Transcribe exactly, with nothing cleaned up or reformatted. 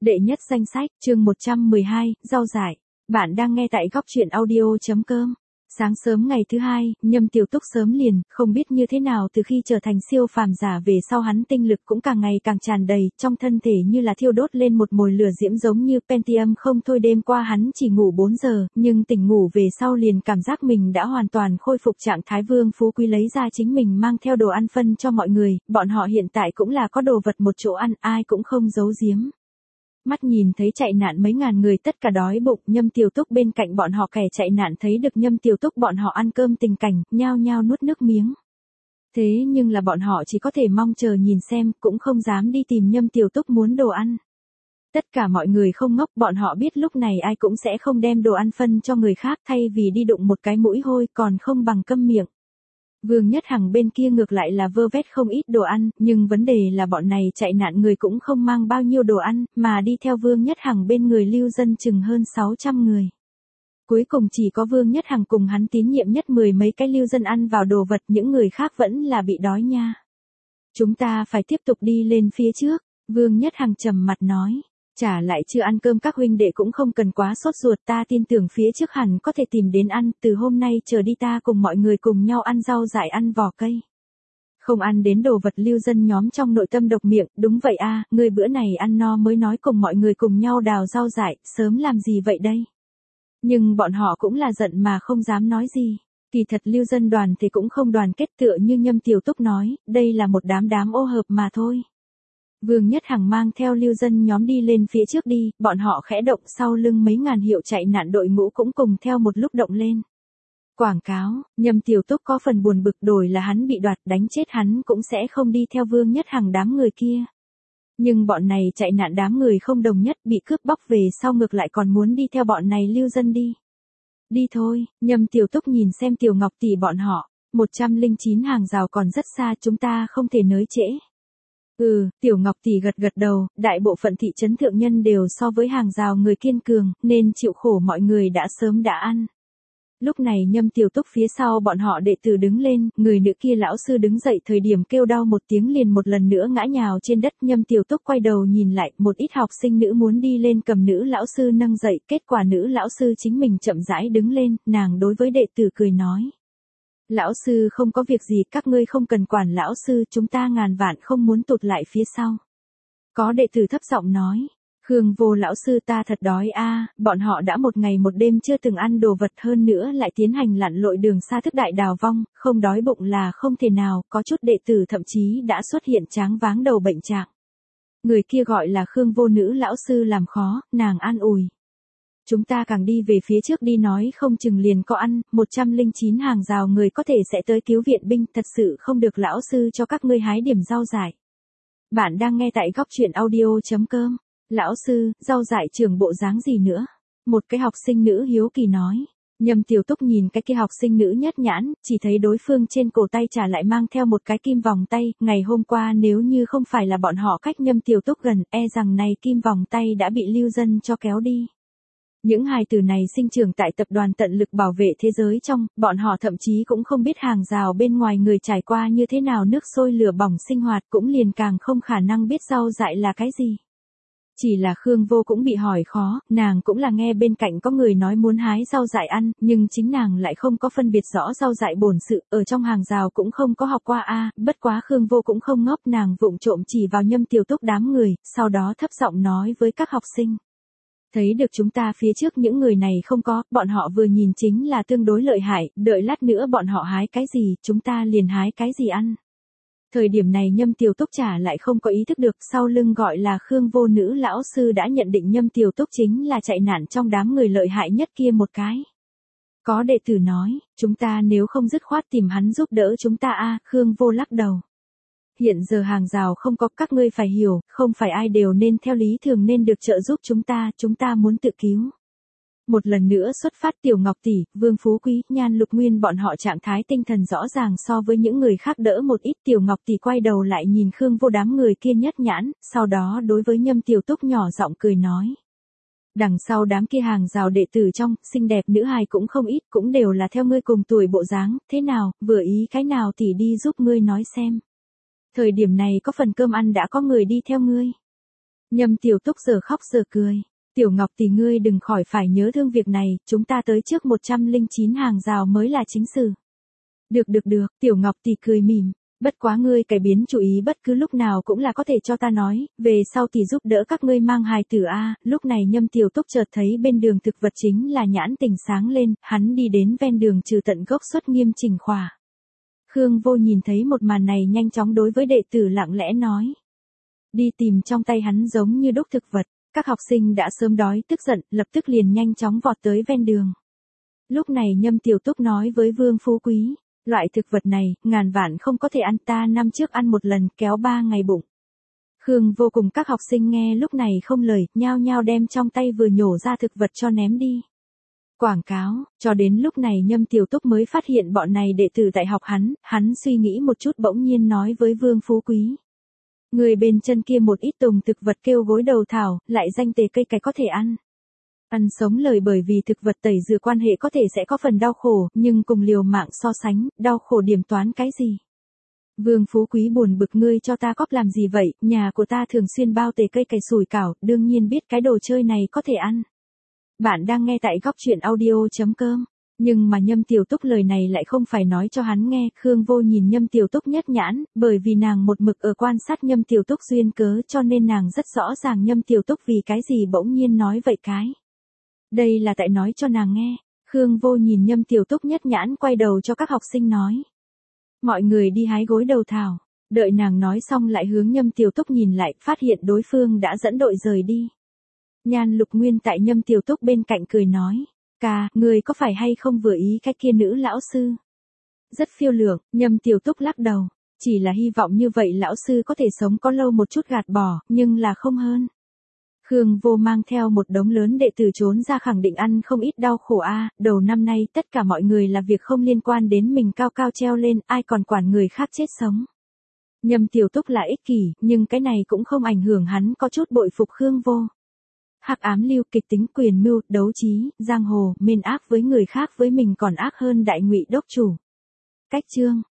Đệ nhất danh sách, chương một trăm mười hai, rau dại. Bạn đang nghe tại góc truyện audio.com. Sáng sớm ngày thứ hai, Nhâm Tiểu Túc sớm liền, không biết như thế nào từ khi trở thành siêu phàm giả về sau hắn tinh lực cũng càng ngày càng tràn đầy, trong thân thể như là thiêu đốt lên một mồi lửa diễm giống như Pentium không thôi. Đêm qua hắn chỉ ngủ bốn giờ, nhưng tỉnh ngủ về sau liền cảm giác mình đã hoàn toàn khôi phục trạng thái. Vương Phú Quý lấy ra chính mình mang theo đồ ăn phân cho mọi người, bọn họ hiện tại cũng là có đồ vật một chỗ ăn, ai cũng không giấu giếm. Mắt nhìn thấy chạy nạn mấy ngàn người tất cả đói bụng, Nhâm Tiểu Túc bên cạnh bọn họ kẻ chạy nạn thấy được Nhâm Tiểu Túc bọn họ ăn cơm tình cảnh, nhao nhao nuốt nước miếng. Thế nhưng là bọn họ chỉ có thể mong chờ nhìn xem, cũng không dám đi tìm Nhâm Tiểu Túc muốn đồ ăn. Tất cả mọi người không ngốc, bọn họ biết lúc này ai cũng sẽ không đem đồ ăn phân cho người khác, thay vì đi đụng một cái mũi hôi còn không bằng câm miệng. Vương Nhất Hằng bên kia ngược lại là vơ vét không ít đồ ăn, nhưng vấn đề là bọn này chạy nạn người cũng không mang bao nhiêu đồ ăn, mà đi theo Vương Nhất Hằng bên người lưu dân chừng hơn sáu trăm người. Cuối cùng chỉ có Vương Nhất Hằng cùng hắn tín nhiệm nhất mười mấy cái lưu dân ăn vào đồ vật, những người khác vẫn là bị đói nha. Chúng ta phải tiếp tục đi lên phía trước, Vương Nhất Hằng trầm mặt nói. Trả lại chưa ăn cơm các huynh đệ cũng không cần quá sốt ruột, ta tin tưởng phía trước hẳn có thể tìm đến ăn, từ hôm nay trở đi ta cùng mọi người cùng nhau ăn rau dại ăn vỏ cây. Không ăn đến đồ vật lưu dân nhóm trong nội tâm độc miệng, đúng vậy a, người bữa này ăn no mới nói cùng mọi người cùng nhau đào rau dại, sớm làm gì vậy đây? Nhưng bọn họ cũng là giận mà không dám nói gì. Kỳ thật lưu dân đoàn thì cũng không đoàn kết tựa như Nhâm Tiểu Túc nói, đây là một đám đám ô hợp mà thôi. Vương Nhất Hằng mang theo lưu dân nhóm đi lên phía trước đi, bọn họ khẽ động sau lưng mấy ngàn hiệu chạy nạn đội ngũ cũng cùng theo một lúc động lên. Quảng cáo, Nhâm Tiểu Túc có phần buồn bực, đổi là hắn bị đoạt đánh chết hắn cũng sẽ không đi theo Vương Nhất Hằng đám người kia. Nhưng bọn này chạy nạn đám người không đồng nhất, bị cướp bóc về sau ngược lại còn muốn đi theo bọn này lưu dân đi. Đi thôi, Nhâm Tiểu Túc nhìn xem Tiểu Ngọc tỷ bọn họ, một trăm lẻ chín hàng rào còn rất xa, chúng ta không thể nới trễ. Ừ, Tiểu Ngọc tỷ gật gật đầu, đại bộ phận thị trấn thượng nhân đều so với hàng rào người kiên cường, nên chịu khổ mọi người đã sớm đã ăn. Lúc này Nhâm Tiểu Túc phía sau bọn họ đệ tử đứng lên, người nữ kia lão sư đứng dậy thời điểm kêu đau một tiếng liền một lần nữa ngã nhào trên đất. Nhâm Tiểu Túc quay đầu nhìn lại, một ít học sinh nữ muốn đi lên cầm nữ lão sư nâng dậy, kết quả nữ lão sư chính mình chậm rãi đứng lên, nàng đối với đệ tử cười nói. Lão sư không có việc gì, các ngươi không cần quản lão sư, chúng ta ngàn vạn không muốn tụt lại phía sau. Có đệ tử thấp giọng nói, Khương Vô lão sư ta thật đói a, bọn họ đã một ngày một đêm chưa từng ăn đồ vật, hơn nữa lại tiến hành lặn lội đường xa thức đại đào vong, không đói bụng là không thể nào, có chút đệ tử thậm chí đã xuất hiện tráng váng đầu bệnh trạng. Người kia gọi là Khương Vô nữ lão sư làm khó, nàng an ủi. Chúng ta càng đi về phía trước đi nói không chừng liền có ăn, một trăm lẻ chín hàng rào người có thể sẽ tới cứu viện binh, thật sự không được lão sư cho các ngươi hái điểm rau dại. Bạn đang nghe tại góc truyện audio.com. Lão sư, rau dại trưởng bộ dáng gì nữa? Một cái học sinh nữ hiếu kỳ nói. Nhâm Tiểu Túc nhìn cái kia học sinh nữ nhất nhãn, chỉ thấy đối phương trên cổ tay trả lại mang theo một cái kim vòng tay, ngày hôm qua nếu như không phải là bọn họ cách Nhâm Tiểu Túc gần, e rằng này kim vòng tay đã bị lưu dân cho kéo đi. Những hài tử này sinh trưởng tại tập đoàn tận lực bảo vệ thế giới trong, bọn họ thậm chí cũng không biết hàng rào bên ngoài người trải qua như thế nào nước sôi lửa bỏng sinh hoạt, cũng liền càng không khả năng biết rau dại là cái gì. Chỉ là Khương Vô cũng bị hỏi khó, nàng cũng là nghe bên cạnh có người nói muốn hái rau dại ăn, nhưng chính nàng lại không có phân biệt rõ rau dại bổn sự, ở trong hàng rào cũng không có học qua a, bất quá Khương Vô cũng không ngốc, nàng vụng trộm chỉ vào Nhâm Tiểu Túc đám người, sau đó thấp giọng nói với các học sinh. Thấy được chúng ta phía trước những người này không có, bọn họ vừa nhìn chính là tương đối lợi hại, đợi lát nữa bọn họ hái cái gì, chúng ta liền hái cái gì ăn. Thời điểm này Nhâm Tiểu Túc trả lại không có ý thức được, sau lưng gọi là Khương Vô nữ lão sư đã nhận định Nhâm Tiểu Túc chính là chạy nạn trong đám người lợi hại nhất kia một cái. Có đệ tử nói, chúng ta nếu không dứt khoát tìm hắn giúp đỡ chúng ta a, Khương Vô lắc đầu. Hiện giờ hàng rào không có, các ngươi phải hiểu, không phải ai đều nên theo lý thường nên được trợ giúp chúng ta, chúng ta muốn tự cứu. Một lần nữa xuất phát Tiểu Ngọc tỷ, Vương Phú Quý, Nhan Lục Nguyên bọn họ trạng thái tinh thần rõ ràng so với những người khác đỡ một ít. Tiểu Ngọc tỷ quay đầu lại nhìn Khương Vô đám người kia nhất nhãn, sau đó đối với Nhâm Tiểu Túc nhỏ giọng cười nói. Đằng sau đám kia hàng rào đệ tử trong, xinh đẹp nữ hài cũng không ít, cũng đều là theo ngươi cùng tuổi bộ dáng, thế nào, vừa ý cái nào tỷ đi giúp ngươi nói xem. Thời điểm này có phần cơm ăn đã có người đi theo ngươi. Nhâm Tiểu Túc giờ khóc giờ cười. Tiểu Ngọc tỷ ngươi đừng khỏi phải nhớ thương việc này, chúng ta tới trước một trăm lẻ chín hàng rào mới là chính sự. Được được được, Tiểu Ngọc tỷ cười mỉm. Bất quá ngươi cải biến chủ ý bất cứ lúc nào cũng là có thể cho ta nói, về sau thì giúp đỡ các ngươi mang hài tử a. Lúc này Nhâm Tiểu Túc chợt thấy bên đường thực vật chính là nhãn tình sáng lên, hắn đi đến ven đường trừ tận gốc xuất nghiêm chỉnh khỏa. Khương Vô nhìn thấy một màn này nhanh chóng đối với đệ tử lặng lẽ nói. Đi tìm trong tay hắn giống như đúc thực vật, các học sinh đã sớm đói tức giận, lập tức liền nhanh chóng vọt tới ven đường. Lúc này Nhâm Tiểu Túc nói với Vương Phú Quý. Loại thực vật này, ngàn vạn không có thể ăn, ta năm trước ăn một lần, kéo ba ngày bụng. Khương Vô cùng các học sinh nghe lúc này không lời, nhao nhao đem trong tay vừa nhổ ra thực vật cho ném đi. Quảng cáo, cho đến lúc này Nhâm Tiểu Túc mới phát hiện bọn này đệ tử tại học hắn, hắn suy nghĩ một chút bỗng nhiên nói với Vương Phú Quý. Người bên chân kia một ít tùng thực vật kêu gối đầu thảo, lại danh tề cây cái có thể ăn. Ăn sống lời bởi vì thực vật tẩy rửa quan hệ có thể sẽ có phần đau khổ, nhưng cùng liều mạng so sánh, đau khổ điểm toán cái gì? Vương Phú Quý buồn bực ngươi cho ta cóp làm gì vậy, nhà của ta thường xuyên bao tề cây cày sủi cảo, đương nhiên biết cái đồ chơi này có thể ăn. Bạn đang nghe tại góc truyện audio.com. Nhưng mà Nhâm Tiểu Túc lời này lại không phải nói cho hắn nghe, Khương Vô nhìn Nhâm Tiểu Túc nhất nhãn, bởi vì nàng một mực ở quan sát Nhâm Tiểu Túc duyên cớ cho nên nàng rất rõ ràng Nhâm Tiểu Túc vì cái gì bỗng nhiên nói vậy cái. Đây là tại nói cho nàng nghe. Khương Vô nhìn Nhâm Tiểu Túc nhất nhãn quay đầu cho các học sinh nói. Mọi người đi hái gối đầu thảo. Đợi nàng nói xong lại hướng Nhâm Tiểu Túc nhìn lại, phát hiện đối phương đã dẫn đội rời đi. Nhan Lục Nguyên tại Nhâm Tiểu Túc bên cạnh cười nói. Ca, người có phải hay không vừa ý cái kia nữ lão sư? Rất phiêu lượng, Nhâm Tiểu Túc lắc đầu. Chỉ là hy vọng như vậy lão sư có thể sống có lâu một chút gạt bỏ, nhưng là không hơn. Khương Vô mang theo một đống lớn đệ tử trốn ra khẳng định ăn không ít đau khổ a. Đầu năm nay tất cả mọi người là việc không liên quan đến mình cao cao treo lên, ai còn quản người khác chết sống. Nhâm Tiểu Túc là ích kỷ, nhưng cái này cũng không ảnh hưởng hắn có chút bội phục Khương Vô. Hắc ám lưu kịch tính quyền mưu, đấu trí, giang hồ, mên ác với người khác với mình còn ác hơn đại ngụy đốc chủ. Cách chương